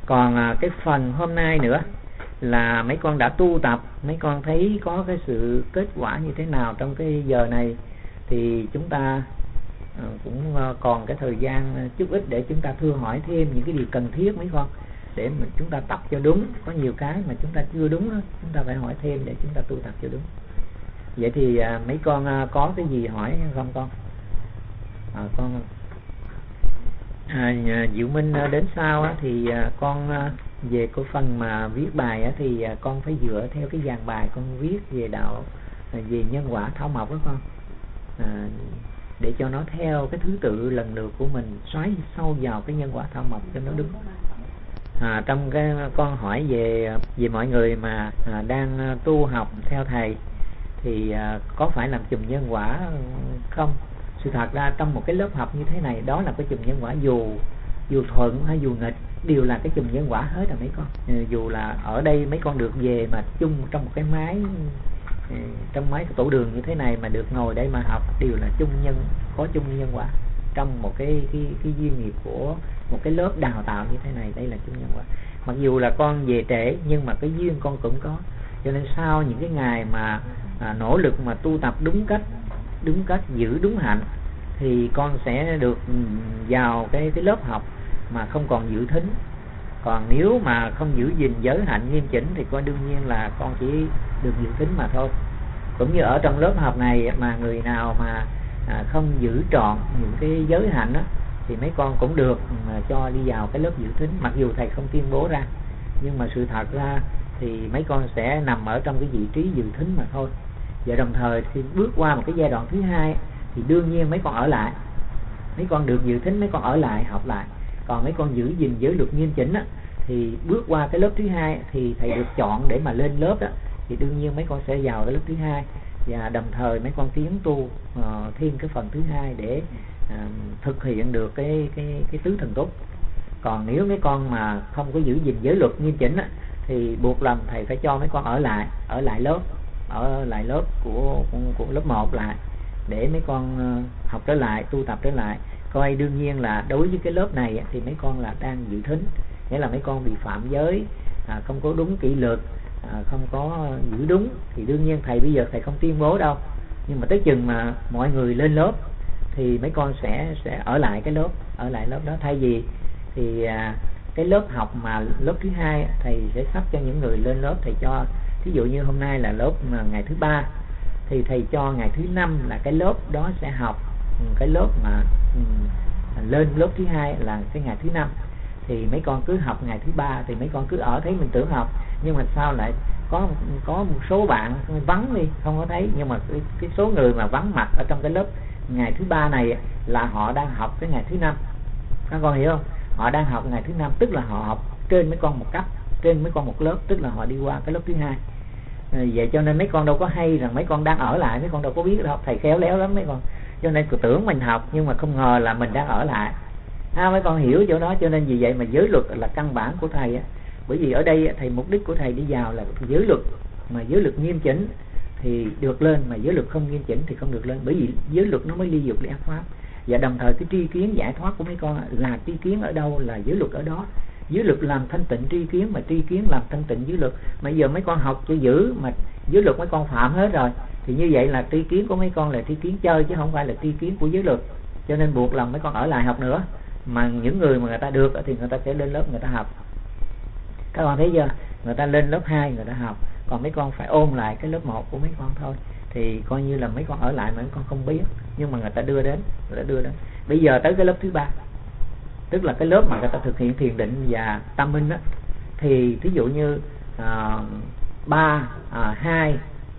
Còn cái phần hôm nay nữa là mấy con đã tu tập, mấy con thấy có cái sự kết quả như thế nào trong cái giờ này, thì chúng ta cũng còn cái thời gian chút ít để chúng ta thưa hỏi thêm những cái điều cần thiết mấy con, để mà chúng ta tập cho đúng. Có nhiều cái mà chúng ta chưa đúng đó, chúng ta phải hỏi thêm để chúng ta tu tập cho đúng. Vậy thì mấy con có cái gì hỏi không con? Con Diệu Minh đến sau thì con về cái phần mà viết bài thì con phải dựa theo cái dàn bài con viết về đạo, về nhân quả thảo mộc đó con, để cho nó theo cái thứ tự lần lượt của mình, xoáy sâu vào cái nhân quả thảo mộc cho nó đúng. Trong cái con hỏi về mọi người mà đang tu học theo thầy thì có phải làm chùm nhân quả không? Sự thật ra trong một cái lớp học như thế này, đó là cái chùm nhân quả, dù thuận hay dù nghịch đều là cái chùm nhân quả hết rồi mấy con. Dù là ở đây mấy con được về mà chung trong một cái máy, trong máy tổ đường như thế này mà được ngồi đây mà học, đều là có chung nhân quả trong một cái duyên nghiệp của một cái lớp đào tạo như thế này. Đây là chung nhân quả. Mặc dù là con về trễ nhưng mà cái duyên con cũng có, cho nên sau những cái ngày mà nỗ lực mà tu tập đúng cách giữ đúng hạnh thì con sẽ được vào cái lớp học mà không còn giữ thính. Còn nếu mà không giữ gìn giới hạnh nghiêm chỉnh thì con đương nhiên là con chỉ được giữ thính mà thôi. Cũng như ở trong lớp học này mà người nào mà không giữ trọn những cái giới hạnh thì mấy con cũng được cho đi vào cái lớp giữ thính, mặc dù thầy không tuyên bố ra, nhưng mà sự thật ra thì mấy con sẽ nằm ở trong cái vị trí giữ thính mà thôi. Và đồng thời khi bước qua một cái giai đoạn thứ hai thì đương nhiên mấy con ở lại, mấy con được dự thính, mấy con ở lại học lại. Còn mấy con giữ gìn giới luật nghiêm chỉnh thì bước qua cái lớp thứ hai thì thầy được chọn để mà lên lớp thì đương nhiên mấy con sẽ vào cái lớp thứ hai, và đồng thời mấy con tiến tu thêm cái phần thứ hai để thực hiện được cái tứ thần túc. Còn nếu mấy con mà không có giữ gìn giới luật nghiêm chỉnh thì buộc lòng thầy phải cho mấy con ở lại lớp của lớp 1 lại, để mấy con học trở lại, tu tập trở lại. Coi đương nhiên là đối với cái lớp này thì mấy con là đang dự thính, nghĩa là mấy con bị phạm giới, không có đúng kỷ luật, không có giữ đúng, thì đương nhiên thầy bây giờ thầy không tuyên bố đâu, nhưng mà tới chừng mà mọi người lên lớp thì mấy con sẽ ở lại cái lớp đó. Thay vì thì cái lớp học mà lớp thứ hai thầy sẽ sắp cho những người lên lớp, thầy cho thí dụ như hôm nay là lớp ngày thứ 3 thì thầy cho ngày thứ 5 là cái lớp đó sẽ học cái lớp mà lên lớp thứ hai là cái ngày thứ 5. Thì mấy con cứ học ngày thứ 3 thì mấy con cứ ở, thấy mình tưởng học nhưng mà sao lại có một số bạn vắng đi, không có thấy. Nhưng mà cái số người mà vắng mặt ở trong cái lớp ngày thứ 3 này là họ đang học cái ngày thứ 5. Các con hiểu không? Họ đang học ngày thứ 5, tức là họ học trên mấy con một cấp, trên mấy con một lớp, tức là họ đi qua cái lớp thứ hai. Vậy cho nên mấy con đâu có hay rằng mấy con đang ở lại, mấy con đâu có biết đâu. Thầy khéo léo lắm mấy con, cho nên tưởng mình học nhưng mà không ngờ là mình đang ở lại. Mấy con hiểu chỗ đó. Cho nên vì vậy mà giới luật là căn bản của thầy bởi vì ở đây thầy mục đích của thầy đi vào là giới luật, mà giới luật nghiêm chỉnh thì được lên, mà giới luật không nghiêm chỉnh thì không được lên, bởi vì giới luật nó mới ly dục ly ác pháp. Và đồng thời cái tri kiến giải thoát của mấy con là tri kiến ở đâu là giới luật ở đó. Giới luật làm thanh tịnh tri kiến, mà tri kiến làm thanh tịnh giới luật. Mà giờ mấy con học cho giữ mà giới luật mấy con phạm hết rồi thì như vậy là tri kiến của mấy con là tri kiến chơi chứ không phải là tri kiến của giới luật. Cho nên buộc lòng mấy con ở lại học nữa. Mà những người mà người ta được thì người ta sẽ lên lớp người ta học. Các con thấy chưa? Người ta lên lớp 2 người ta học, còn mấy con phải ôn lại cái lớp 1 của mấy con thôi. Thì coi như là mấy con ở lại mà mấy con không biết, nhưng mà người ta đưa đến. Bây giờ tới cái lớp thứ 3, tức là cái lớp mà người ta thực hiện thiền định và tâm minh thì thí dụ như 3, 2,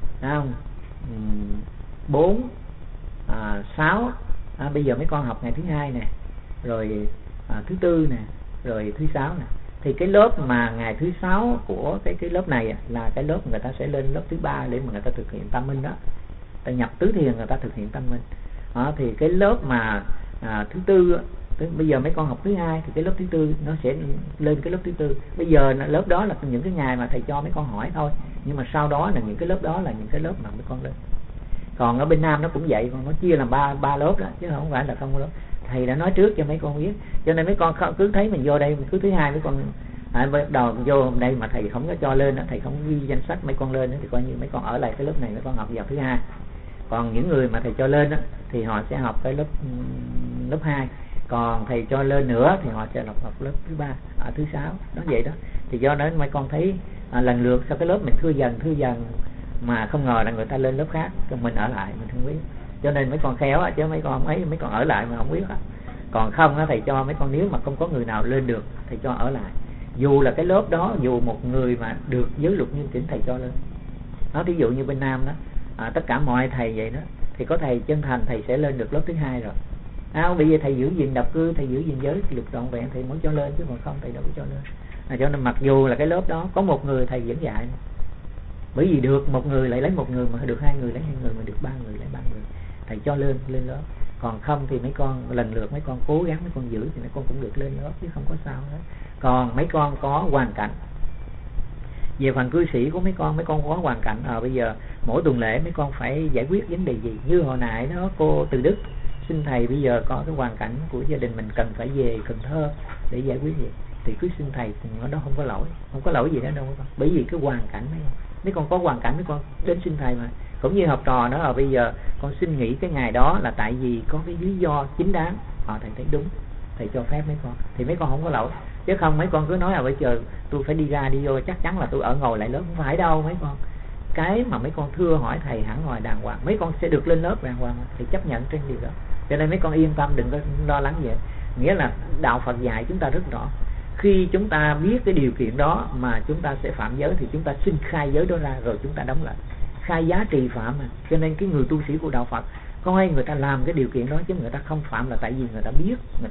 4, 6. Bây giờ mấy con học ngày thứ 2 nè, rồi thứ 4 nè, rồi thứ 6 nè. Thì cái lớp mà ngày thứ 6 của cái lớp này là cái lớp người ta sẽ lên lớp thứ 3 để mà người ta thực hiện tâm minh đó. Ta nhập tứ thiền người ta thực hiện tâm minh. Thì cái lớp mà thứ 4 bây giờ mấy con học thứ 2 thì cái lớp thứ 4 nó sẽ lên cái lớp thứ 4. Bây giờ lớp đó là những cái ngày mà thầy cho mấy con hỏi thôi, nhưng mà sau đó là những cái lớp đó là những cái lớp mà mấy con lên. Còn ở bên Nam nó cũng vậy, còn nó chia làm ba lớp đó chứ không phải là không có lớp. Thầy đã nói trước cho mấy con biết, cho nên mấy con cứ thấy mình vô đây mình cứ thứ 2 mấy con Bắt đầu vô hôm nay mà thầy không có cho lên, thầy không ghi danh sách mấy con lên thì coi như mấy con ở lại cái lớp này, mấy con học vào thứ hai. Còn những người mà thầy cho lên thì họ sẽ học cái lớp 2. Còn thầy cho lên nữa thì họ sẽ học lớp thứ 3, thứ 6, nó vậy đó. Thì do đó mấy con thấy lần lượt sau cái lớp mình thưa dần mà không ngờ là người ta lên lớp khác, còn mình ở lại mình không biết. Cho nên mấy con khéo chứ mấy con ấy, mấy con ở lại mà không biết. Còn không thầy cho mấy con, nếu mà không có người nào lên được thầy cho ở lại, dù là cái lớp đó, dù một người mà được giới luật nghiêm chỉnh thầy cho lên. Nó thí dụ như bên Nam đó, tất cả mọi thầy vậy đó, thì có thầy chân thành thầy sẽ lên được lớp thứ 2 rồi. Bây giờ thầy giữ gìn độc cư, thầy giữ gìn giới luật trọn vẹn thì mới cho lên, chứ còn không thầy đâu có cho lên. Cho nên mặc dù là cái lớp đó có một người thầy vẫn dạy, bởi vì được một người lại lấy một người, mà được 2 người lấy 2 người, mà được 3 người lấy 3 người, thầy cho lên lớp. Còn không thì mấy con lần lượt mấy con cố gắng mấy con giữ thì mấy con cũng được lên lớp, chứ không có sao hết. Còn mấy con có hoàn cảnh, về phần cư sĩ của mấy con có hoàn cảnh, bây giờ mỗi tuần lễ mấy con phải giải quyết vấn đề gì. Như hồi nãy đó cô Từ Đức xin thầy bây giờ có cái hoàn cảnh của gia đình mình cần phải về Cần Thơ để giải quyết gì, thì cứ xin thầy, ở đó không có lỗi gì đó đâu con. Bởi vì cái hoàn cảnh mấy con có hoàn cảnh, mấy con đến xin thầy mà. Cũng như học trò đó bây giờ con xin nghỉ cái ngày đó là tại vì có cái lý do chính đáng, thầy thấy đúng, thầy cho phép mấy con, thì mấy con không có lỗi. Chứ không mấy con cứ nói bây giờ tôi phải đi ra đi vô, chắc chắn là tôi ở ngồi lại lớp, không phải đâu mấy con. Cái mà mấy con thưa hỏi thầy hẳn hỏi đàng hoàng, mấy con sẽ được lên lớp đàng hoàng, thì chấp nhận trên điều đó. Cho nên mấy con yên tâm, đừng có lo lắng vậy. Nghĩa là đạo Phật dạy chúng ta rất rõ, khi chúng ta biết cái điều kiện đó mà chúng ta sẽ phạm giới thì chúng ta xin khai giới đó ra rồi chúng ta đóng lại, khai giá trì phạm mà. Cho nên cái người tu sĩ của đạo Phật coi người ta làm cái điều kiện đó, chứ người ta không phạm là tại vì người ta biết, người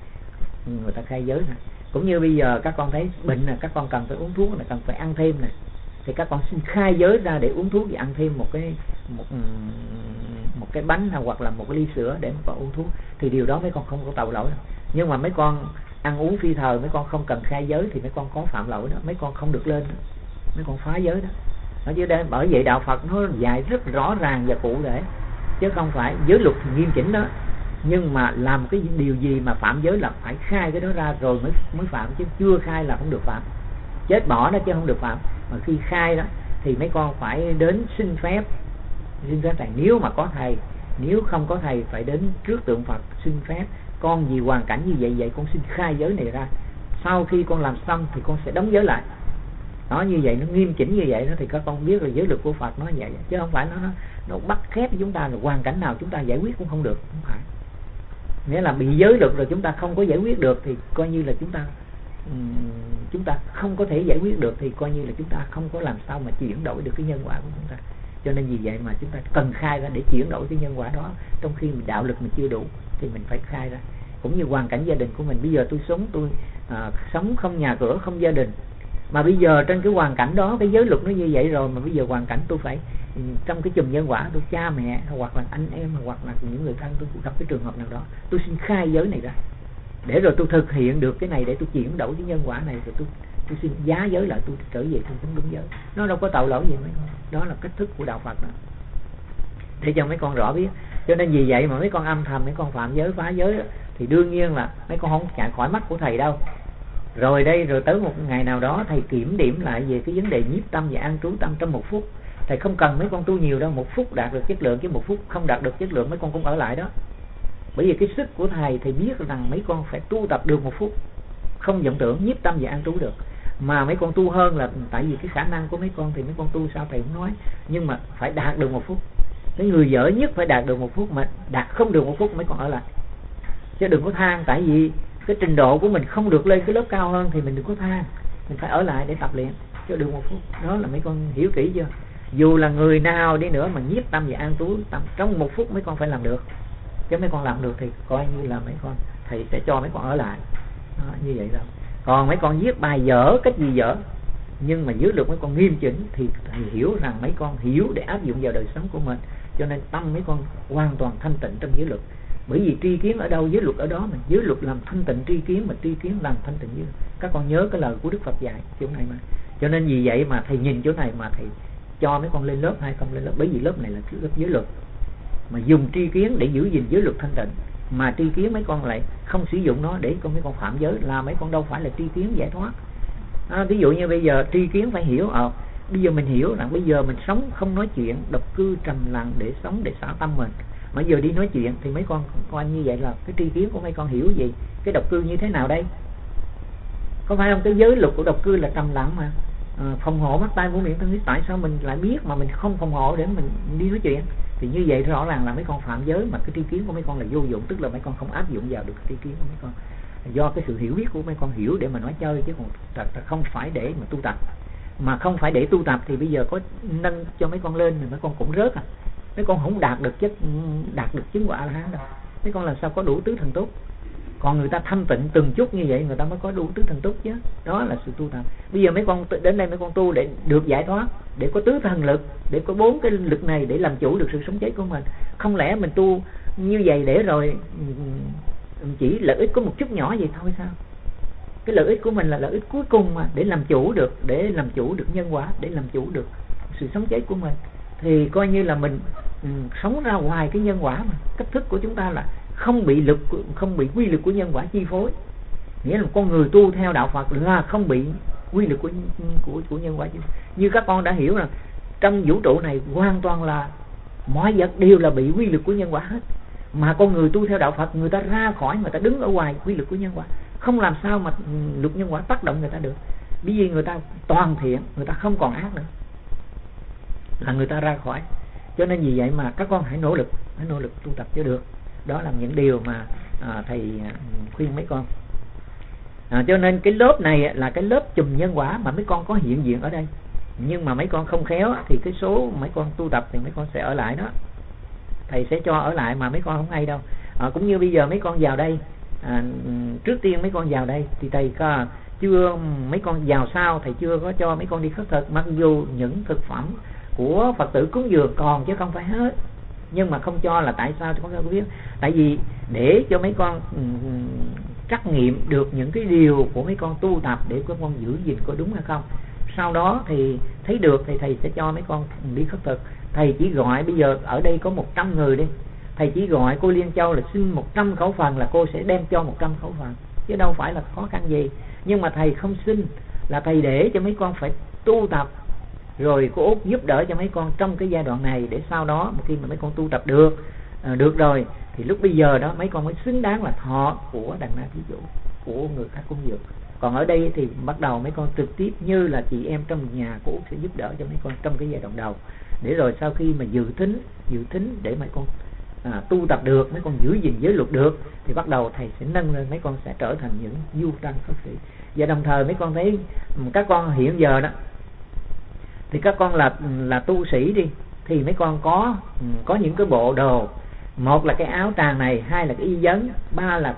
ta khai giới này. Cũng như bây giờ các con thấy bệnh là các con cần phải uống thuốc, là cần phải ăn thêm này, thì các con xin khai giới ra để uống thuốc và ăn thêm một cái bánh hoặc là một cái ly sữa để mấy con uống thuốc, thì điều đó mấy con không có tội lỗi. Nhưng mà mấy con ăn uống phi thời, mấy con không cần khai giới thì mấy con có phạm lỗi đó, mấy con không được lên đó, mấy con phá giới đó. Ở đây bởi vậy đạo Phật nó dạy rất rõ ràng và cụ thể, chứ không phải giới luật thì nghiêm chỉnh đó, nhưng mà làm cái điều gì mà phạm giới là phải khai cái đó ra rồi mới phạm, chứ chưa khai là không được phạm, chết bỏ đó chứ không được phạm. Mà khi khai đó thì mấy con phải đến xin phép thầy, nếu mà có thầy, nếu không có thầy phải đến trước tượng Phật xin phép, con vì hoàn cảnh như vậy con xin khai giới này ra, sau khi con làm xong thì con sẽ đóng giới lại. Nó như vậy, nó nghiêm chỉnh như vậy đó, thì các con biết là giới luật của Phật nó vậy, chứ không phải nó bắt khép chúng ta là hoàn cảnh nào chúng ta giải quyết cũng không được, không phải. Nghĩa là bị giới luật rồi chúng ta không có giải quyết được thì coi như là chúng ta không có thể giải quyết được, thì coi như là chúng ta không có làm sao mà chuyển đổi được cái nhân quả của chúng ta. Cho nên vì vậy mà chúng ta cần khai ra để chuyển đổi cái nhân quả đó, trong khi mình đạo lực mình chưa đủ thì mình phải khai ra. Cũng như hoàn cảnh gia đình của mình, bây giờ tôi sống không nhà cửa, không gia đình, mà bây giờ trên cái hoàn cảnh đó, cái giới luật nó như vậy rồi, mà bây giờ hoàn cảnh tôi phải trong cái chùm nhân quả, tôi cha mẹ hoặc là anh em hoặc là những người thân tôi gặp cái trường hợp nào đó, tôi xin khai giới này ra để rồi tôi thực hiện được cái này, để tôi chuyển đổi cái nhân quả này, rồi tôi xin giá giới lại, tôi trở về tôi đúng giới. Nó đâu có tội lỗi gì mấy con. Đó là cách thức của đạo Phật đó, để cho mấy con rõ biết. Cho nên vì vậy mà mấy con âm thầm mấy con phạm giới, phá giới đó, thì đương nhiên là mấy con không chạy khỏi mắt của thầy đâu. Rồi tới một ngày nào đó thầy kiểm điểm lại về cái vấn đề nhiếp tâm và an trú tâm trong 1 phút. Thầy không cần mấy con tu nhiều đâu, 1 phút đạt được chất lượng, chứ 1 phút không đạt được chất lượng mấy con cũng ở lại đó. Bởi vì cái sức của thầy biết rằng mấy con phải tu tập được 1 phút, không vọng tưởng, nhiếp tâm và an trú được. Mà mấy con tu hơn là tại vì cái khả năng của mấy con thì mấy con tu sao thầy không nói, nhưng mà phải đạt được 1 phút. Cái người dở nhất phải đạt được 1 phút, mà đạt không được 1 phút mấy con ở lại. Chứ đừng có than, tại vì cái trình độ của mình không được lên cái lớp cao hơn thì mình đừng có than, mình phải ở lại để tập luyện cho được 1 phút. Đó là mấy con hiểu kỹ chưa? Dù là người nào đi nữa mà nhiếp tâm và an trú tâm trong 1 phút mấy con phải làm được. Chứ mấy con làm được thì coi như là mấy con thầy sẽ cho mấy con ở lại. Đó, như vậy đâu. Còn mấy con viết bài dở, cách gì dở, nhưng mà dưới được mấy con nghiêm chỉnh thì thầy hiểu rằng mấy con hiểu để áp dụng vào đời sống của mình. Cho nên tâm mấy con hoàn toàn thanh tịnh trong giới luật. Bởi vì tri kiến ở đâu giới luật ở đó, mà giới luật làm thanh tịnh tri kiến, mà tri kiến làm thanh tịnh giới luật. Các con nhớ cái lời của Đức Phật dạy chỗ này mà. Cho nên vì vậy mà thầy nhìn chỗ này mà thầy cho mấy con lên lớp hay không lên lớp, bởi vì lớp này là lớp giới luật, mà dùng tri kiến để giữ gìn giới luật thanh tịnh, mà tri kiến mấy con lại không sử dụng nó để mấy con phạm giới, là mấy con đâu phải là tri kiến giải thoát. Ví dụ như bây giờ tri kiến phải hiểu, bây giờ mình hiểu rằng bây giờ mình sống không nói chuyện, độc cư trầm lặng để sống, để xả tâm mình. Mà giờ đi nói chuyện thì mấy con coi như vậy là cái tri kiến của mấy con hiểu gì, cái độc cư như thế nào đây? Có phải không? Cái giới luật của độc cư là trầm lặng mà, phòng hộ mắt tai mũi miệng thân ý. Tại sao mình lại biết mà mình không phòng hộ để mình đi nói chuyện? Thì như vậy rõ ràng là mấy con phạm giới, mà cái tri kiến của mấy con là vô dụng, tức là mấy con không áp dụng vào được cái tri kiến của mấy con. Do cái sự hiểu biết của mấy con hiểu để mà nói chơi, chứ còn thật không phải để mà tu tập. Mà không phải để tu tập thì bây giờ có nâng cho mấy con lên thì mấy con cũng rớt mấy con không đạt được chứng quả A-la-hán đâu. Mấy con làm sao có đủ tứ thần túc? Còn người ta thanh tịnh từng chút như vậy người ta mới có đủ tứ thần túc chứ. Đó là sự tu tập. Bây giờ mấy con đến đây mấy con tu để được giải thoát, để có tứ thần lực, để có 4 cái lực này để làm chủ được sự sống chết của mình. Không lẽ mình tu như vậy để rồi chỉ lợi ích có một chút nhỏ vậy thôi sao? Cái lợi ích của mình là lợi ích cuối cùng mà, để làm chủ được nhân quả, để làm chủ được sự sống chết của mình. Thì coi như là mình sống ra ngoài cái nhân quả mà. Cách thức của chúng ta là không bị quy lực của nhân quả chi phối. Nghĩa là con người tu theo đạo Phật là không bị quy lực của nhân quả chi phối. Như các con đã hiểu là trong vũ trụ này hoàn toàn là mọi vật đều là bị quy lực của nhân quả hết. Mà con người tu theo đạo Phật, người ta ra khỏi, người ta đứng ở ngoài quy lực của nhân quả, không làm sao mà luật nhân quả tác động người ta được. Bởi vì người ta toàn thiện, người ta không còn ác nữa, là người ta ra khỏi. Cho nên vì vậy mà các con hãy nỗ lực tu tập cho được. Đó là những điều mà thầy khuyên mấy con. Cho nên cái lớp này là cái lớp chùm nhân quả mà mấy con có hiện diện ở đây. Nhưng mà mấy con không khéo thì cái số mấy con tu tập thì mấy con sẽ ở lại đó. Thầy sẽ cho ở lại mà mấy con không hay đâu. Cũng như bây giờ mấy con vào đây, trước tiên mấy con vào đây thì thầy chưa, mấy con vào sau thầy chưa có cho mấy con đi khất thực. Mặc dù những thực phẩm của Phật tử cúng dường còn chứ không phải hết, nhưng mà không cho là tại sao thì con không biết. Tại vì để cho mấy con trắc nghiệm được những cái điều của mấy con tu tập, để các con giữ gìn có đúng hay không. Sau đó thì thấy được thì thầy sẽ cho mấy con đi khất thực. Thầy chỉ gọi, bây giờ ở đây có 100 người đi, thầy chỉ gọi cô Liên Châu là xin 100 khẩu phần là cô sẽ đem cho 100 khẩu phần, chứ đâu phải là khó khăn gì. Nhưng mà thầy không xin, là thầy để cho mấy con phải tu tập, rồi cô Út giúp đỡ cho mấy con trong cái giai đoạn này, để sau đó một khi mà mấy con tu tập được rồi thì lúc bây giờ đó mấy con mới xứng đáng là thọ của đàn na thí chủ, của người khác cúng dường. Còn ở đây thì bắt đầu mấy con trực tiếp như là chị em trong nhà của Út sẽ giúp đỡ cho mấy con trong cái giai đoạn đầu, để rồi sau khi mà dự thính để mấy con tu tập được, mấy con giữ gìn giới luật được, thì bắt đầu thầy sẽ nâng lên, mấy con sẽ trở thành những du tăng Phật sĩ. Và đồng thời mấy con thấy các con hiện giờ đó thì các con là tu sĩ đi, thì mấy con có những cái bộ đồ, một là cái áo tràng này, hai là cái y vấn, ba là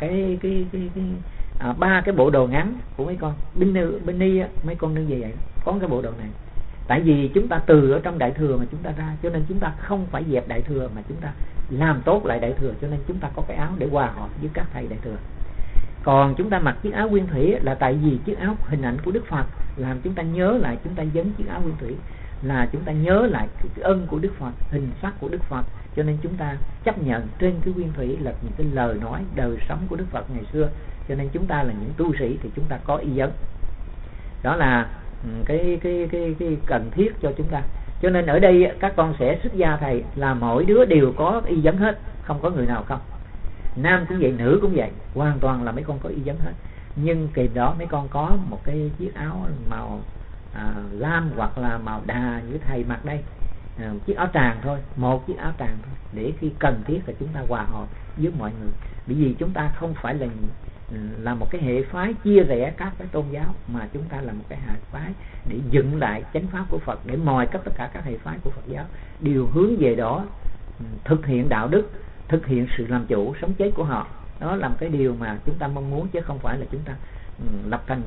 ba cái bộ đồ ngắn của mấy con. Bên ni mấy con nương về vậy có cái bộ đồ này. Tại vì chúng ta từ ở trong đại thừa mà chúng ta ra, cho nên chúng ta không phải dẹp đại thừa mà chúng ta làm tốt lại đại thừa, cho nên chúng ta có cái áo để hòa hợp với các thầy đại thừa. Còn chúng ta mặc chiếc áo nguyên thủy là tại vì chiếc áo hình ảnh của Đức Phật làm chúng ta nhớ lại, chúng ta dấn chiếc áo nguyên thủy là chúng ta nhớ lại cái ân của Đức Phật, hình sắc của Đức Phật, cho nên chúng ta chấp nhận trên cái nguyên thủy là những cái lời nói đời sống của Đức Phật ngày xưa. Cho nên chúng ta là những tu sĩ thì chúng ta có y vấn. Đó là cái cần thiết cho chúng ta. Cho nên ở đây các con sẽ xuất gia thầy là mỗi đứa đều có y vấn hết, không có người nào không. Nam cũng vậy, nữ cũng vậy, hoàn toàn là mấy con có y vấn hết. Nhưng kèm đó mấy con có một cái chiếc áo màu lam hoặc là màu đà như thầy mặc đây, chiếc áo tràng thôi, một chiếc áo tràng thôi, để khi cần thiết là chúng ta hòa hợp với mọi người. Bởi vì chúng ta không phải là một cái hệ phái chia rẽ các cái tôn giáo, mà chúng ta là một cái hệ phái để dựng lại chánh pháp của Phật, để mọi tất cả các hệ phái của Phật giáo đều hướng về đó, thực hiện đạo đức, thực hiện sự làm chủ sống chết của họ. Đó là một cái điều mà chúng ta mong muốn, chứ không phải là chúng ta lập thành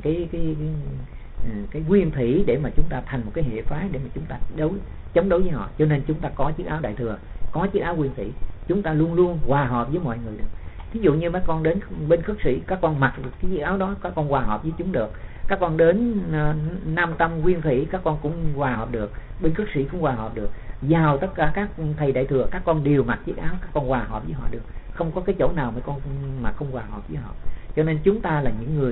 cái nguyên thủy để mà chúng ta thành một cái hệ phái để mà chúng ta chống đối với họ. Cho nên chúng ta có chiếc áo đại thừa, có chiếc áo nguyên thủy, chúng ta luôn luôn hòa hợp với mọi người được. Ví dụ như mấy con đến bên khất sĩ, các con mặc cái chiếc áo đó, các con hòa hợp với chúng được. Các con đến Nam Tâm Nguyên Thủy, các con cũng hòa hợp được, bên khất sĩ cũng hòa hợp được. Vào tất cả các thầy đại thừa, các con đều mặc chiếc áo, các con hòa hợp với họ được. Không có cái chỗ nào mấy con mà không hòa hợp với họ. Cho nên chúng ta là những người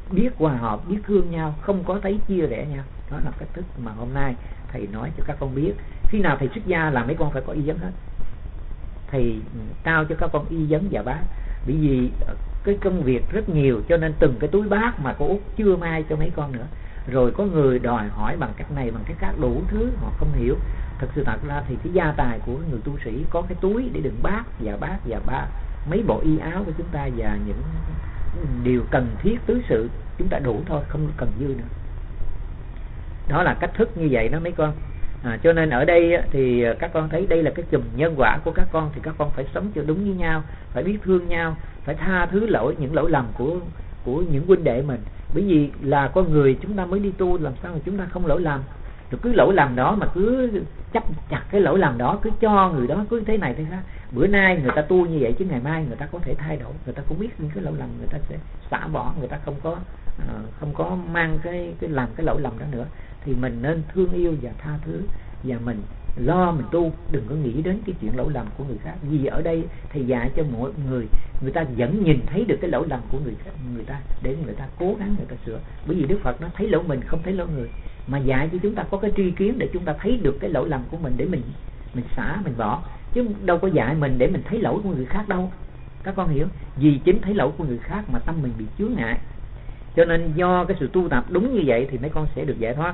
biết hòa hợp, biết thương nhau, không có thấy chia rẽ nhau. Đó là cách thức mà hôm nay thầy nói cho các con biết. Khi nào thầy xuất gia là mấy con phải có y vấn hết. Thầy trao cho các con y vấn và bát, bởi vì cái công việc rất nhiều, cho nên từng cái túi bát mà cô Út chưa mai cho mấy con nữa. Rồi có người đòi hỏi bằng cách này bằng cách khác, đủ thứ họ không hiểu. Thật sự thật ra thì cái gia tài của người tu sĩ có cái túi để đựng bát và mấy bộ y áo của chúng ta và những điều cần thiết tứ sự, chúng ta đủ thôi, không cần dư nữa. Đó là cách thức như vậy đó mấy con. Cho nên ở đây thì các con thấy đây là cái chùm nhân quả của các con, thì các con phải sống cho đúng với nhau, phải biết thương nhau, phải tha thứ những lỗi lầm của những huynh đệ mình. Bởi vì là con người chúng ta mới đi tu, làm sao mà chúng ta không lỗi lầm. Rồi cứ lỗi lầm đó mà cứ chấp chặt cái lỗi lầm đó, cứ cho người đó cứ thế này thế khác. Bữa nay người ta tu như vậy chứ ngày mai người ta có thể thay đổi, người ta cũng biết những cái lỗi lầm, người ta sẽ xả bỏ, người ta không có mang cái làm cái lỗi lầm đó nữa. Thì mình nên thương yêu và tha thứ, và mình lo mình tu, đừng có nghĩ đến cái chuyện lỗi lầm của người khác. Vì ở đây thầy dạy cho mọi người ta vẫn nhìn thấy được cái lỗi lầm của người ta để người ta cố gắng người ta sửa. Bởi vì Đức Phật nó thấy lỗi mình không thấy lỗi người, mà dạy cho chúng ta có cái tri kiến để chúng ta thấy được cái lỗi lầm của mình để mình xả, mình bỏ, chứ đâu có dạy mình để mình thấy lỗi của người khác đâu. Các con hiểu? Vì chính thấy lỗi của người khác mà tâm mình bị chướng ngại. Cho nên do cái sự tu tập đúng như vậy thì mấy con sẽ được giải thoát.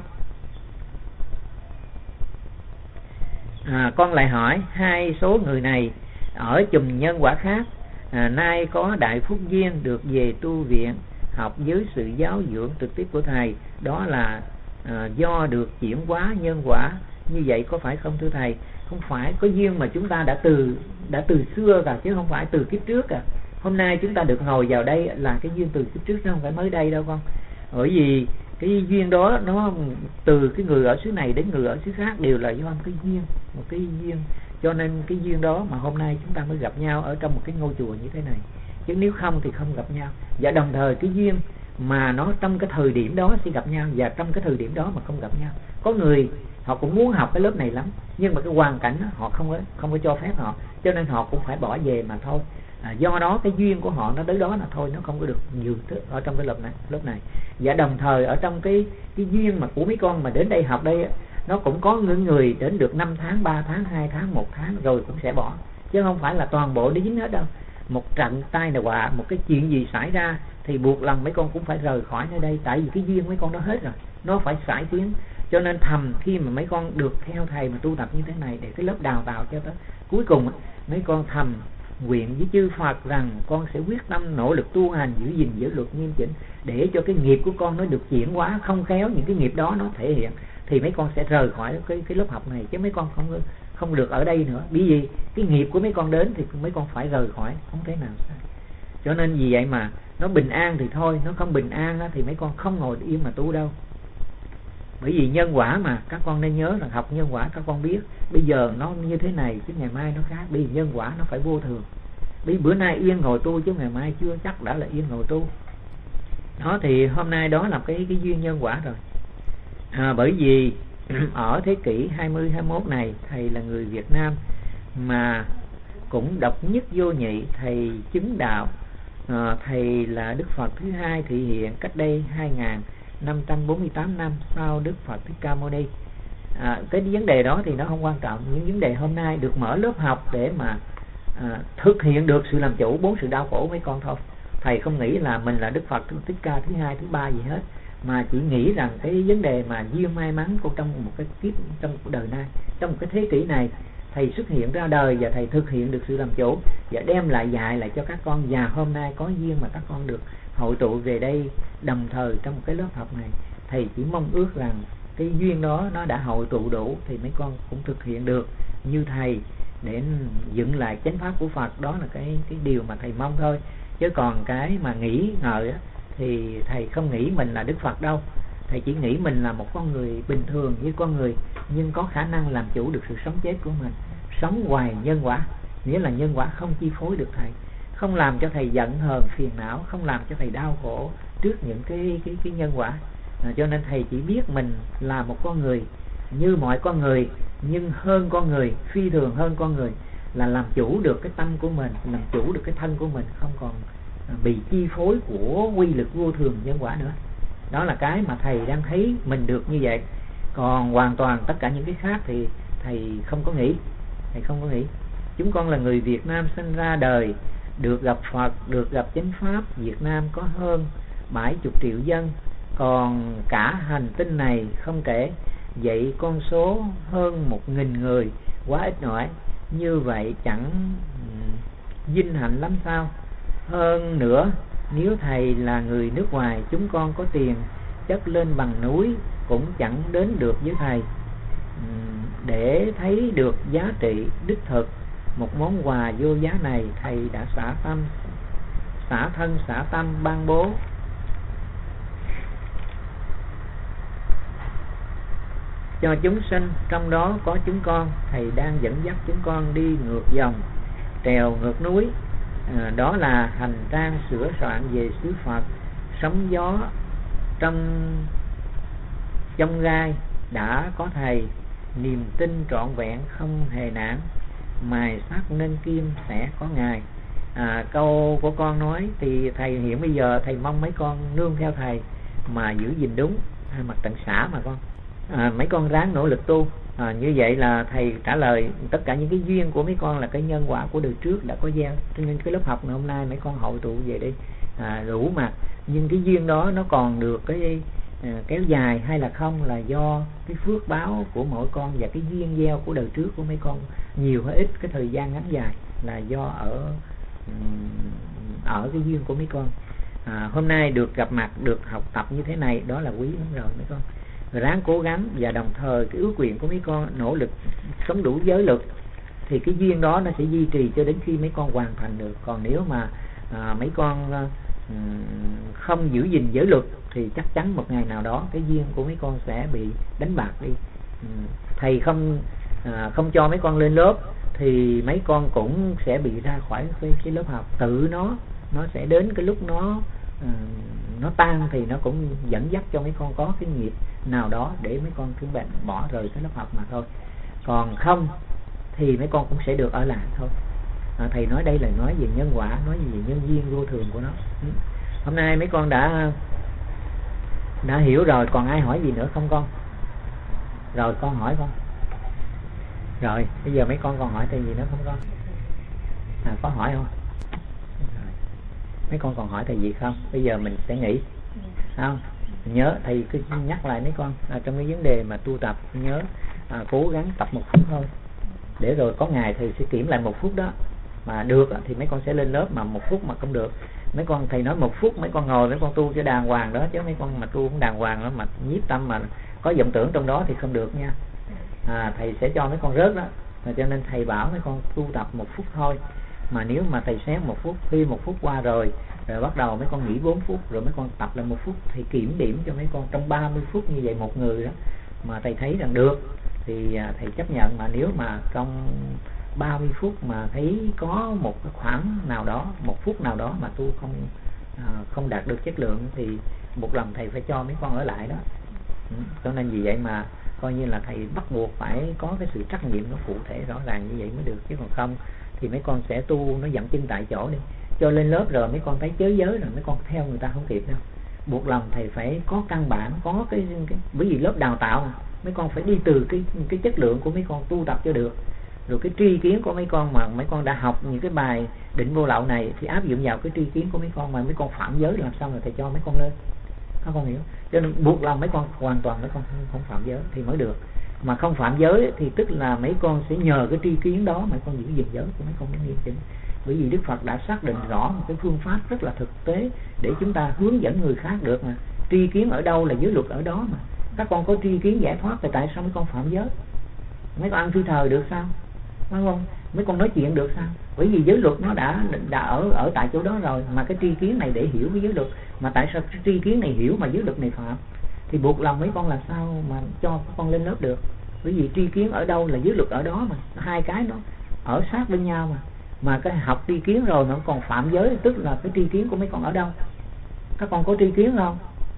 Con lại hỏi hai số người này ở chùm nhân quả khác, nay có đại phúc duyên được về tu viện học với sự giáo dưỡng trực tiếp của thầy, đó là do được chuyển hóa nhân quả như vậy có phải không thưa thầy? Không phải, có duyên mà chúng ta đã từ xưa rồi, chứ không phải từ kiếp trước à. Hôm nay chúng ta được ngồi vào đây là cái duyên từ kiếp trước, chứ không phải mới đây đâu con. Bởi vì cái duyên đó nó từ cái người ở xứ này đến người ở xứ khác đều là do một cái duyên. Cho nên cái duyên đó mà hôm nay chúng ta mới gặp nhau ở trong một cái ngôi chùa như thế này, chứ nếu không thì không gặp nhau. Và đồng thời cái duyên mà nó trong cái thời điểm đó sẽ gặp nhau, và trong cái thời điểm đó mà không gặp nhau. Có người họ cũng muốn học cái lớp này lắm, nhưng mà cái hoàn cảnh đó, họ không có cho phép họ, cho nên họ cũng phải bỏ về mà thôi. Do đó cái duyên của họ nó tới đó là thôi, nó không có được nhiều ở trong cái lớp này. Và đồng thời ở trong cái duyên mà của mấy con mà đến đây học đây, nó cũng có những người đến được 5 tháng, 3 tháng, 2 tháng, 1 tháng rồi cũng sẽ bỏ, chứ không phải là toàn bộ để dính hết đâu. Một trận tai nạn họa, một cái chuyện gì xảy ra thì buộc lòng mấy con cũng phải rời khỏi nơi đây, tại vì cái duyên mấy con nó hết rồi, nó phải xải tiến. Cho nên thầm khi mà mấy con được theo thầy mà tu tập như thế này, để cái lớp đào tạo cho tới cuối cùng, mấy con thầm nguyện với chư Phật rằng con sẽ quyết tâm nỗ lực tu hành, giữ gìn giới luật nghiêm chỉnh, để cho cái nghiệp của con nó được chuyển hóa. Không khéo những cái nghiệp đó nó thể hiện thì mấy con sẽ rời khỏi cái lớp học này, chứ mấy con không được ở đây nữa. Bởi vì cái nghiệp của mấy con đến thì mấy con phải rời khỏi, không thể nào sai. Cho nên vì vậy mà nó bình an thì thôi, nó không bình an thì mấy con không ngồi yên mà tu đâu. Bởi vì nhân quả mà, các con nên nhớ là học nhân quả các con biết bây giờ nó như thế này chứ ngày mai nó khác. Bởi vì nhân quả nó phải vô thường. Bởi bữa nay yên ngồi tu chứ ngày mai chưa chắc đã là yên ngồi tu. Đó thì hôm nay đó là cái duyên nhân quả rồi. Bởi vì ở thế kỷ 20-21 này, thầy là người Việt Nam mà cũng độc nhất vô nhị, thầy chứng đạo. Thầy là Đức Phật thứ hai thị hiện cách đây 2548 năm sau Đức Phật Thích Ca Mâu Ni. Cái vấn đề đó thì nó không quan trọng. Những vấn đề hôm nay được mở lớp học để mà thực hiện được sự làm chủ 4 sự đau khổ mấy con thôi. Thầy không nghĩ là mình là Đức Phật Thích Ca thứ hai, thứ ba gì hết, mà chỉ nghĩ rằng cái vấn đề mà duyên may mắn của trong một cái kiếp, trong đời nay, trong một cái thế kỷ này, thầy xuất hiện ra đời và thầy thực hiện được sự làm chủ và đem lại dạy lại cho các con. Và hôm nay có duyên mà các con được hội tụ về đây đồng thời trong một cái lớp học này, thầy chỉ mong ước rằng cái duyên đó nó đã hội tụ đủ thì mấy con cũng thực hiện được như thầy để dựng lại chánh pháp của Phật. Đó là cái điều mà thầy mong thôi. Chứ còn cái mà nghĩ ngợi thì thầy không nghĩ mình là Đức Phật đâu. Thầy chỉ nghĩ mình là một con người bình thường như con người, nhưng có khả năng làm chủ được sự sống chết của mình, sống ngoài nhân quả. Nghĩa là nhân quả không chi phối được thầy, không làm cho thầy giận hờn phiền não, không làm cho thầy đau khổ trước những cái nhân quả. Cho nên thầy chỉ biết mình là một con người như mọi con người, nhưng hơn con người, phi thường hơn con người, là làm chủ được cái tâm của mình, làm chủ được cái thân của mình, không còn bị chi phối của quy lực vô thường nhân quả nữa. Đó là cái mà thầy đang thấy mình được như vậy. Còn hoàn toàn tất cả những cái khác thì thầy không có nghĩ. Thầy không có nghĩ. Chúng con là người Việt Nam sinh ra đời, được gặp Phật, được gặp chánh Pháp. Việt Nam có hơn 70 triệu dân, còn cả hành tinh này không kể. Vậy con số hơn 1.000 người quá ít nổi. Như vậy chẳng vinh hạnh lắm sao? Hơn nữa, nếu thầy là người nước ngoài, chúng con có tiền chất lên bằng núi cũng chẳng đến được với thầy. Để thấy được giá trị đích thực một món quà vô giá này, thầy đã xả thân xả tâm ban bố cho chúng sinh, trong đó có chúng con. Thầy đang dẫn dắt chúng con đi ngược dòng, trèo ngược núi. Đó là hành trang sửa soạn về xứ Phật. Sóng gió trong gai đã có thầy, niềm tin trọn vẹn không hề nản. Mài sắt nên kim sẽ có ngày. Câu của con nói thì thầy hiện bây giờ thầy mong mấy con nương theo thầy mà giữ gìn đúng mặt trận xã mà con. Mấy con ráng nỗ lực tu. Như vậy là thầy trả lời tất cả những cái duyên của mấy con là cái nhân quả của đời trước đã có gieo. Cho nên cái lớp học ngày hôm nay mấy con hội tụ về đây rủ mặt. Nhưng cái duyên đó nó còn được cái kéo dài hay là không là do cái phước báo của mỗi con và cái duyên gieo của đời trước của mấy con nhiều hay ít, cái thời gian ngắn dài là do ở cái duyên của mấy con. Hôm nay được gặp mặt, được học tập như thế này, đó là quý lắm rồi mấy con. Ráng cố gắng và đồng thời cái ước nguyện của mấy con nỗ lực sống đủ giới luật thì cái duyên đó nó sẽ duy trì cho đến khi mấy con hoàn thành được. Còn nếu mà mấy con không giữ gìn giới luật thì chắc chắn một ngày nào đó cái duyên của mấy con sẽ bị đánh bạc đi. Thầy không cho mấy con lên lớp thì mấy con cũng sẽ bị ra khỏi cái lớp học. Tự nó sẽ đến cái lúc nó tan thì nó cũng dẫn dắt cho mấy con có cái nghiệp nào đó để mấy con cứ bệnh bỏ rời cái lớp học mà thôi. Còn không thì mấy con cũng sẽ được ở lại thôi. Thầy nói đây là nói về nhân quả, nói về nhân duyên vô thường của nó. Hôm nay mấy con đã hiểu rồi. Còn ai hỏi gì nữa không con? Rồi con hỏi con. Rồi bây giờ mấy con còn hỏi thầy gì nữa không con? Có hỏi không? Mấy con còn hỏi thầy gì không? Bây giờ mình sẽ nghỉ không? Nhớ thầy cứ nhắc lại mấy con trong cái vấn đề mà tu tập, nhớ cố gắng tập 1 phút thôi, để rồi có ngày thầy sẽ kiểm lại 1 phút đó. Mà được thì mấy con sẽ lên lớp, mà 1 phút mà không được, mấy con thầy nói 1 phút mấy con ngồi mấy con tu cho đàng hoàng đó, chứ mấy con mà tu cũng đàng hoàng đó mà nhiếp tâm mà có vọng tưởng trong đó thì không được nha. Thầy sẽ cho mấy con rớt đó. Cho nên thầy bảo mấy con tu tập 1 phút thôi. Mà nếu mà thầy xét 1 phút, khi 1 phút qua rồi bắt đầu mấy con nghỉ 4 phút, rồi mấy con tập lại 1 phút, thì kiểm điểm cho mấy con trong 30 phút như vậy một người đó mà thầy thấy rằng được thì thầy chấp nhận. Mà nếu mà trong 30 phút mà thấy có một cái khoảng nào đó, 1 phút nào đó mà tu không đạt được chất lượng thì một lần thầy phải cho mấy con ở lại đó. Cho nên vì vậy mà coi như là thầy bắt buộc phải có cái sự trách nhiệm nó cụ thể rõ ràng như vậy mới được, chứ còn không thì mấy con sẽ tu nó dậm chân tại chỗ đi. Cho lên lớp rồi mấy con thấy chới giới rồi mấy con theo người ta không kịp đâu. Buộc lòng thầy phải có căn bản, có cái bởi vì lớp đào tạo mà mấy con phải đi từ cái chất lượng của mấy con tu tập cho được. Rồi cái tri kiến của mấy con mà mấy con đã học những cái bài định vô lậu này thì áp dụng vào cái tri kiến của mấy con, mà mấy con phạm giới làm sao mà thầy cho mấy con lên. Các con hiểu? Cho nên buộc lòng mấy con hoàn toàn mấy con không phạm giới thì mới được. Mà không phạm giới thì tức là mấy con sẽ nhờ cái tri kiến đó mấy con giữ gìn giới của mấy con mới nghiêm chỉnh. Bởi vì Đức Phật đã xác định rõ một cái phương pháp rất là thực tế để chúng ta hướng dẫn người khác được mà. Tri kiến ở đâu là giới luật ở đó mà. Các con có tri kiến giải thoát thì tại sao mấy con phạm giới? Mấy con ăn phi thời được sao? Phải không? Mấy con nói chuyện được sao? Bởi vì giới luật nó đã ở tại chỗ đó rồi, mà cái tri kiến này để hiểu cái giới luật, mà tại sao cái tri kiến này hiểu mà giới luật này phạm? Thì buộc lòng mấy con làm sao mà cho các con lên lớp được? Bởi vì tri kiến ở đâu là giới luật ở đó mà, hai cái nó ở sát bên nhau mà. Mà cái học tri kiến rồi mà còn phạm giới tức là cái tri kiến của mấy con ở đâu? Các con có tri kiến không?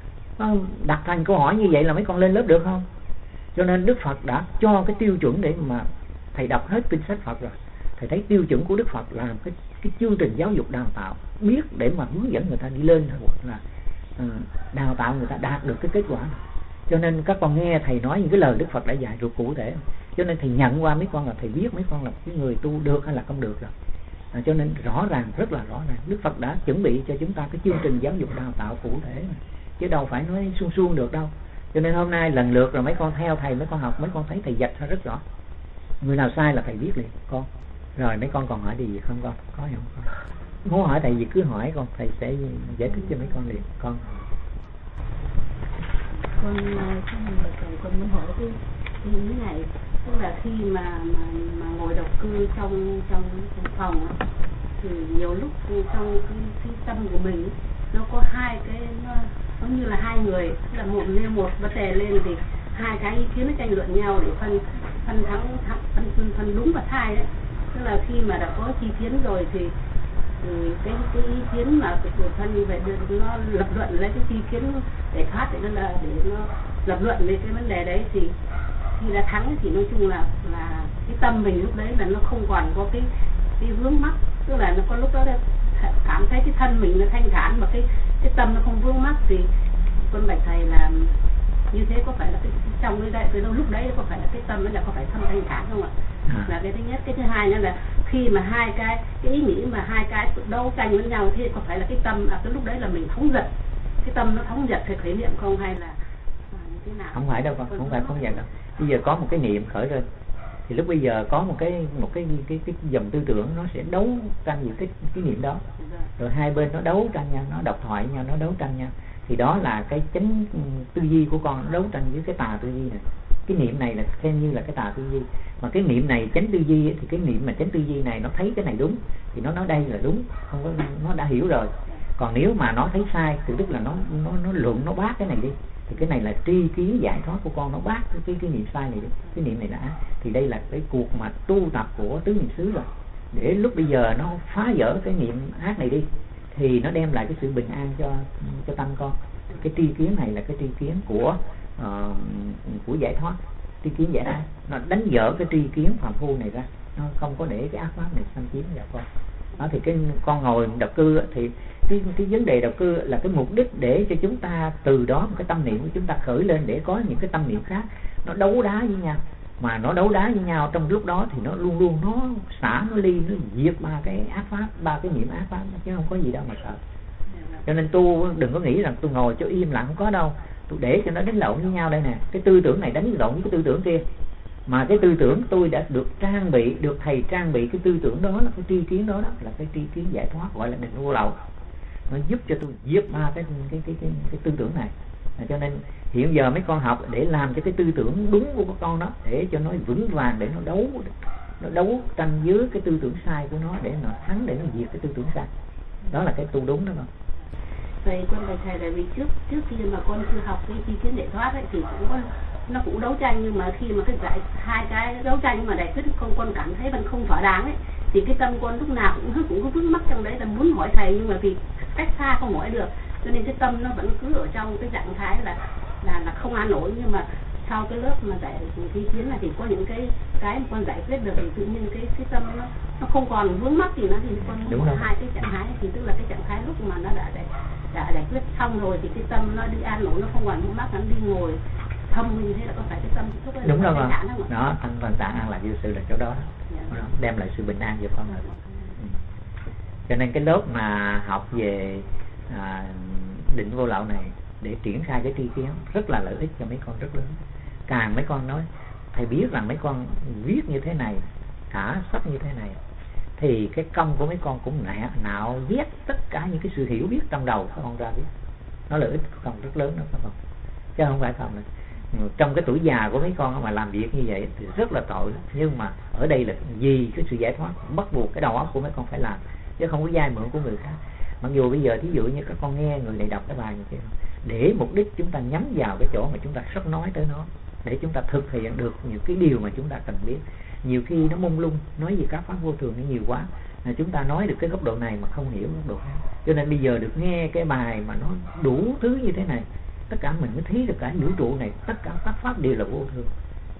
Đặt thành câu hỏi như vậy là mấy con lên lớp được không? Cho nên Đức Phật đã cho cái tiêu chuẩn để mà thầy đọc hết kinh sách Phật rồi, thầy thấy tiêu chuẩn của Đức Phật là cái chương trình giáo dục đào tạo, biết để mà hướng dẫn người ta đi lên, hoặc là đào tạo người ta đạt được cái kết quả. Cho nên các con nghe thầy nói những cái lời Đức Phật đã dạy rồi cụ thể, cho nên thầy nhận qua mấy con là thầy biết mấy con là cái người tu được hay là không được rồi. Cho nên rõ ràng, rất là rõ ràng, Đức Phật đã chuẩn bị cho chúng ta cái chương trình giáo dục đào tạo cụ thể mà, chứ đâu phải nói suông suông được đâu. Cho nên hôm nay lần lượt rồi mấy con theo thầy, mấy con học, mấy con thấy thầy dạy ra rất rõ. Người nào sai là thầy biết liền con. Rồi mấy con còn hỏi gì không con? Có không con? Muốn hỏi thầy gì cứ hỏi con, thầy sẽ giải thích cho mấy con liền con. Con muốn hỏi cái như này, tức là khi mà ngồi độc cư trong phòng thì nhiều lúc trong cái tâm của mình nó có hai cái, nó như là hai người, tức là một vấn đề lên thì hai cái ý kiến nó tranh luận nhau để phân đúng và sai đấy. Tức là khi mà đã có ý kiến rồi thì cái ý kiến mà của thân về nó lập luận lấy cái ý kiến để thoát, để nó lập luận về cái vấn đề đấy, thì khi đã thắng thì nói chung là cái tâm mình lúc đấy là nó không còn có cái vướng mắc, tức là nó có lúc đó cảm thấy cái thân mình nó thanh thản và cái tâm nó không vướng mắc. Thì con bạch thầy là như thế có phải là trong cái lúc đấy có phải là cái tâm nó là có phải thân thanh thản không ạ? Là cái thứ nhất. Cái thứ hai nữa là khi mà hai cái ý nghĩ mà hai cái đấu tranh với nhau thì có phải là cái tâm cái lúc đấy là mình thống giật, cái tâm nó thống giật thì khởi niệm không, hay là như thế nào? Không phải đâu con, không phải thống giật đâu. Bây giờ có một cái niệm khởi lên thì lúc bây giờ có một cái dòng tư tưởng nó sẽ đấu tranh với cái niệm đó, rồi hai bên nó đấu tranh nhau, nó độc thoại nhau, nó đấu tranh nhau, thì đó là cái chánh tư duy của con, nó đấu tranh với cái tà tư duy này. Cái niệm này là xem như là cái tà tư duy, mà cái niệm này chánh tư duy, thì cái niệm mà chánh tư duy này nó thấy cái này đúng thì nó nói đây là đúng, không có, nó đã hiểu rồi. Còn nếu mà nó thấy sai thì tức là nó luận, nó bác cái này đi, thì cái này là tri kiến giải thoát của con, nó bác cái niệm sai này đi, cái niệm này là ác. Thì đây là cái cuộc mà tu tập của tứ niệm xứ rồi, để lúc bây giờ nó phá vỡ cái niệm ác này đi thì nó đem lại cái sự bình an cho tâm con. Cái tri kiến này là cái tri kiến của giải thoát, tri kiến giải thoát, nó đánh vỡ cái tri kiến phàm phu này ra, nó không có để cái ác pháp này xâm chiếm vào con. Đó thì cái con ngồi độc cư thì cái vấn đề độc cư là cái mục đích để cho chúng ta từ đó một cái tâm niệm của chúng ta khởi lên để có những cái tâm niệm khác nó đấu đá với nhau, mà nó đấu đá với nhau trong lúc đó thì nó luôn luôn nó xả, nó ly, nó diệt ba cái ác pháp, ba cái niệm ác pháp, chứ không có gì đâu mà sợ. Cho nên tu đừng có nghĩ rằng tôi ngồi cho im lặng, không có đâu, tôi để cho nó đánh lộn với nhau đây nè. Cái tư tưởng này đánh lộn với cái tư tưởng kia, mà cái tư tưởng tôi đã được trang bị, được thầy trang bị cái tư tưởng đó, là cái tri kiến đó, là cái tri kiến giải thoát, gọi là định vô lậu. Nó giúp cho tôi diệt ba cái tư tưởng này. Cho nên hiện giờ mấy con học để làm cho cái tư tưởng đúng của các con đó, để cho nó vững vàng, để nó đấu tranh với cái tư tưởng sai của nó, để nó thắng, để nó diệt cái tư tưởng sai. Đó là cái tu đúng đó con. Vậy con bạch thầy là vì trước khi mà con chưa học cái tri kiến giải thoát ấy, thì nó cũng đấu tranh, nhưng mà khi mà hai cái đấu tranh mà giải quyết con cảm thấy vẫn không thỏa đáng ấy, thì cái tâm con lúc nào cũng có vướng mắc trong đấy, là muốn hỏi thầy nhưng mà vì cách xa không hỏi được, cho nên cái tâm nó vẫn cứ ở trong cái trạng thái là không an ổn. Nhưng mà sau cái lớp mà giải tri kiến này thì có những cái mà con giải quyết được, thì tự nhiên cái tâm nó không còn vướng mắc gì nữa, thì con muốn hỏi hai cái trạng thái, thì tức là cái trạng thái lúc mà nó đã giải quyết xong rồi thì cái tâm nó đi an ổn, nó không còn vướng mắc, nó đi ngồi thâm như thế là có phải cái tâm lúc đấy đúng là rồi đó, thanh văn tạng an lạc vô sự là chỗ đó, đem lại sự bình an cho con. Cho nên cái lớp mà học về định vô lậu này để triển khai cái tri kiến rất là lợi ích cho mấy con, rất lớn. Càng mấy con nói thầy biết rằng mấy con viết như thế này, thả sách như thế này, thì cái công của mấy con cũng nạo vét tất cả những cái sự hiểu biết trong đầu các con ra biết. Nó lợi ích của con rất lớn đó các con, chứ không phải không này. Trong cái tuổi già của mấy con mà làm việc như vậy thì rất là tội, nhưng mà ở đây là vì cái sự giải thoát, bắt buộc cái đầu óc của mấy con phải làm, chứ không có vay mượn của người khác. Mặc dù bây giờ thí dụ như các con nghe người này đọc cái bài như thế, để mục đích chúng ta nhắm vào cái chỗ mà chúng ta sắp nói tới nó, để chúng ta thực hiện được những cái điều mà chúng ta cần biết. Nhiều khi nó mông lung, nói về các pháp vô thường nó nhiều quá, chúng ta nói được cái góc độ này mà không hiểu góc độ khác. Cho nên bây giờ được nghe cái bài mà nó đủ thứ như thế này, tất cả mình mới thấy được cả vũ trụ này, tất cả các pháp đều là vô thường.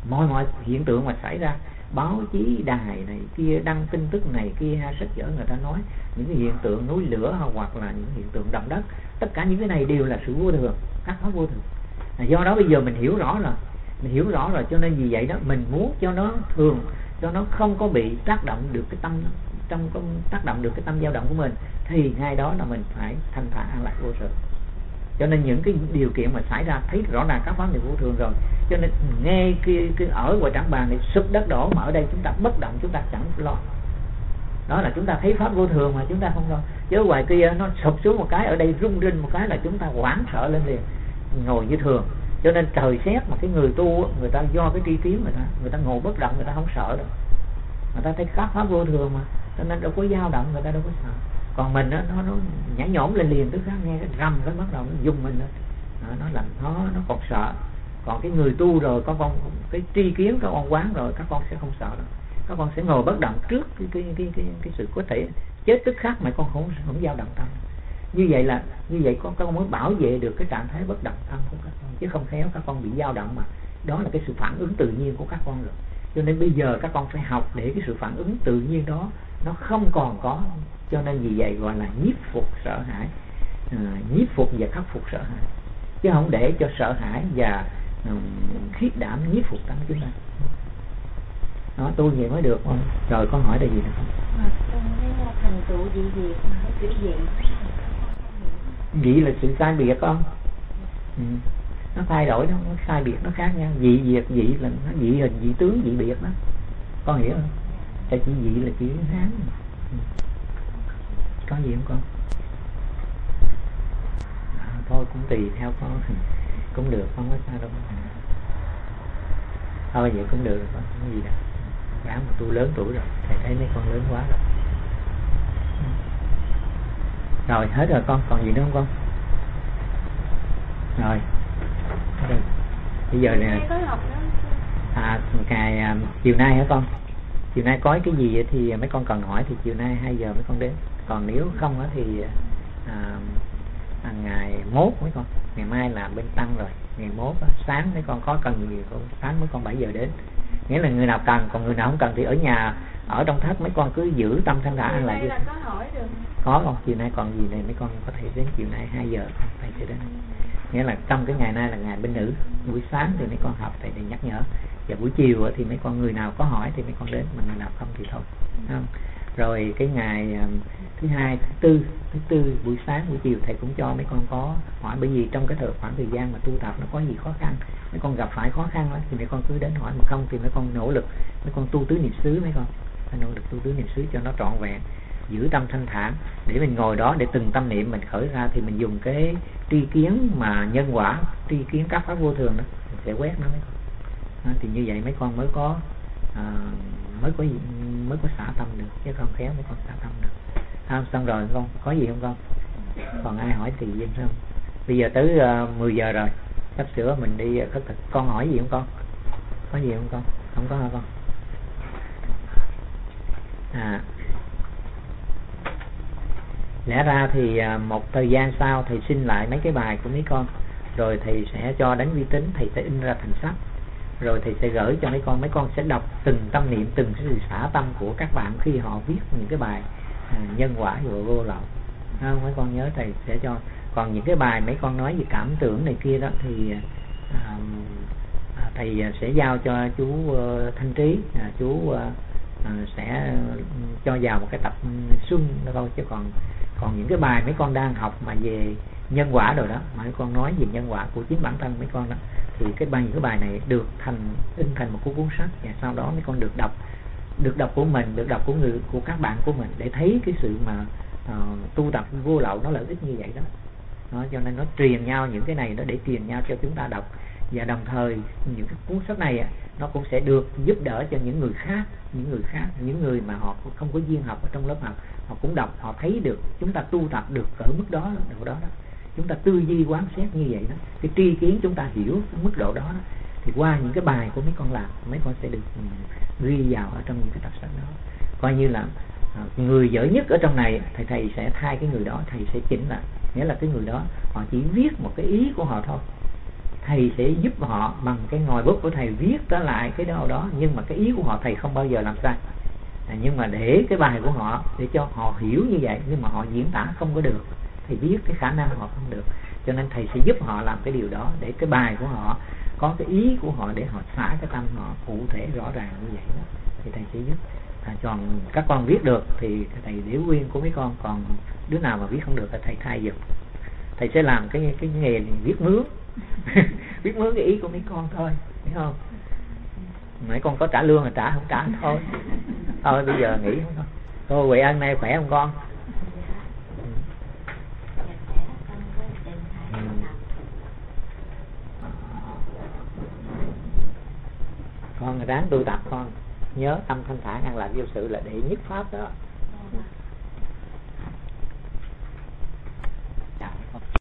mọi hiện tượng mà xảy ra, báo chí đài này kia đăng tin tức này kia, sách vở người ta nói những cái hiện tượng núi lửa hoặc là những hiện tượng động đất, tất cả những cái này đều là sự vô thường, các pháp vô thường. Do đó bây giờ mình hiểu rõ rồi, cho nên vì vậy đó mình muốn cho nó thường, cho nó không có bị tác động được cái tâm, tác động được cái tâm dao động của mình, thì ngay đó là mình phải thanh thản an lạc vô sự. Cho nên những cái điều kiện mà xảy ra thấy rõ ràng các pháp đều vô thường rồi, cho nên nghe cái ở ngoài trảng bàn này sụp đất đổ, mà ở đây chúng ta bất động, chúng ta chẳng lo. Đó là chúng ta thấy pháp vô thường mà chúng ta không lo. Chứ ở ngoài kia nó sụp xuống một cái, ở đây rung rinh một cái là chúng ta hoảng sợ lên liền, ngồi như thường. Cho nên trời xét mà cái người tu, người ta do cái tri kiến người ta ngồi bất động, người ta không sợ đâu. Người ta thấy các pháp vô thường mà, cho nên đâu có dao động, người ta đâu có sợ. Còn mình đó, nó nhảy nhổm lên liền, tức khắc nghe cái rầm cái bắt đầu nó dùng mình đó. Nó làm nó còn sợ. Còn cái người tu rồi, có con cái tri kiến, các con quán rồi, các con sẽ không sợ đâu. Các con sẽ ngồi bất động trước cái sự có thể chết tức khắc mà con không dao động tâm. Như vậy các con mới bảo vệ được cái trạng thái bất động tâm của các con, chứ không khéo các con bị dao động mà. Đó là cái sự phản ứng tự nhiên của các con rồi. Cho nên bây giờ các con phải học để cái sự phản ứng tự nhiên đó nó không còn có. Cho nên vì vậy gọi là nhiếp phục sợ hãi, nhiếp phục và khắc phục sợ hãi, chứ không để cho sợ hãi và khiết đảm nhiếp phục tâm chúng ta. Đó, tu vậy mới được không? Rồi con hỏi là gì nữa không? Thành tựu dị biệt, kiểu gì? Dị là sự sai biệt không? Nó thay đổi, nó sai biệt, nó khác nhau. Dị biệt, dị là nó dị hình, dị tướng, dị biệt đó. Con hiểu không? Tại chỉ dị là chỉ Hán. Có gì không con? Thôi cũng tùy theo con. Cũng được, không có sao đâu. Thôi vậy cũng được rồi con, không có gì đâu. Đáng mà tôi lớn tuổi rồi, thầy thấy mấy con lớn quá rồi. Rồi hết rồi con, còn gì nữa không con? Rồi. Bây giờ nè. Ngày chiều nay hả con? Chiều nay có cái gì thì mấy con cần hỏi thì chiều nay 2 giờ mấy con đến. Còn nếu không á thì ngày mốt mấy con, ngày mai là bên Tăng rồi, ngày mốt á, sáng mấy con có cần gì không? Sáng mấy con 7 giờ đến. Nghĩa là người nào cần, còn người nào không cần thì ở nhà, ở trong thất mấy con cứ giữ tâm thanh thản lại. Có hỏi được. Có không? Chiều nay còn gì này mấy con có thể đến chiều nay 2 giờ thầy sẽ đến. Nghĩa là trong cái ngày nay là ngày bên nữ, buổi sáng thì mấy con học thầy để nhắc nhở, và buổi chiều thì mấy con người nào có hỏi thì mấy con đến, mà người nào không thì thôi, không? Rồi cái ngày thứ hai, thứ tư buổi sáng buổi chiều thầy cũng cho mấy con có hỏi, bởi vì trong cái khoảng thời gian mà tu tập nó có gì khó khăn, mấy con gặp phải khó khăn đó, thì mấy con cứ đến hỏi, mà không thì mấy con nỗ lực, mấy con tu tứ niệm xứ, mấy con phải nỗ lực tu tứ niệm xứ cho nó trọn vẹn, giữ tâm thanh thản để mình ngồi đó, để từng tâm niệm mình khởi ra thì mình dùng cái tri kiến mà nhân quả, tri kiến các pháp vô thường đó, mình sẽ quét nó mấy con. Thì như vậy mấy con mới có xả tâm được, chứ không khéo mấy con xả tâm được. Xong rồi con có gì không con? Còn ai hỏi thì yên không? Bây giờ tới 10 giờ rồi, sắp sửa mình đi khất thực. Con hỏi gì không con? Có gì không con? Không có hả con? Lẽ ra thì một thời gian sau thầy xin lại mấy cái bài của mấy con, rồi thầy sẽ cho đánh vi tính, thầy sẽ in ra thành sách, rồi thầy sẽ gửi cho mấy con sẽ đọc từng tâm niệm, từng sự xả tâm của các bạn khi họ viết những cái bài nhân quả và vô lậu. Mấy con nhớ thầy sẽ cho. Còn những cái bài mấy con nói về cảm tưởng này kia đó thì thầy sẽ giao cho chú Thanh Trí, chú sẽ cho vào một cái tập xuân đó thôi, chứ còn những cái bài mấy con đang học mà về nhân quả rồi đó, mà mấy con nói về nhân quả của chính bản thân mấy con đó, thì những cái bài này được in thành một cuốn sách, và sau đó mấy con được đọc của mình, được đọc của các bạn của mình, để thấy cái sự mà tu tập vô lậu nó lợi ích như vậy đó. Cho nên nó truyền nhau những cái này đó, để truyền nhau cho chúng ta đọc, và đồng thời những cái cuốn sách này nó cũng sẽ được giúp đỡ cho những người mà họ không có duyên học ở trong lớp học, họ cũng đọc, họ thấy được chúng ta tu tập được ở mức đó, độ đó, chúng ta tư duy quán xét như vậy đó, cái tri kiến chúng ta hiểu cái mức độ đó, thì qua những cái bài của mấy con làm, mấy con sẽ được ghi vào ở trong những cái tập sách đó. Coi như là người giỏi nhất ở trong này, thầy sẽ thay cái người đó, thầy sẽ chỉnh lại, nghĩa là cái người đó họ chỉ viết một cái ý của họ thôi, thầy sẽ giúp họ bằng cái ngòi bút của thầy viết trở lại cái đó, nhưng mà cái ý của họ thầy không bao giờ làm sai. Nhưng mà để cái bài của họ để cho họ hiểu như vậy, nhưng mà họ diễn tả không có được, thầy biết cái khả năng họ không được, cho nên thầy sẽ giúp họ làm cái điều đó để cái bài của họ có cái ý của họ, để họ xả cái tâm họ cụ thể rõ ràng như vậy đó, thì thầy sẽ giúp. Còn các con viết được thì thầy để nguyên của mấy con, còn đứa nào mà viết không được thì thầy thay giùm. Thầy sẽ làm cái nghề viết mướn viết mướn cái ý của mấy con thôi, hiểu không? Mấy con có trả lương là trả, không trả thôi. Thôi bây giờ nghỉ không? Cô Huệ Ân nay khỏe không con? Con ráng tu tập con, nhớ tâm thanh thản an lạc vô sự là đệ nhất pháp đó.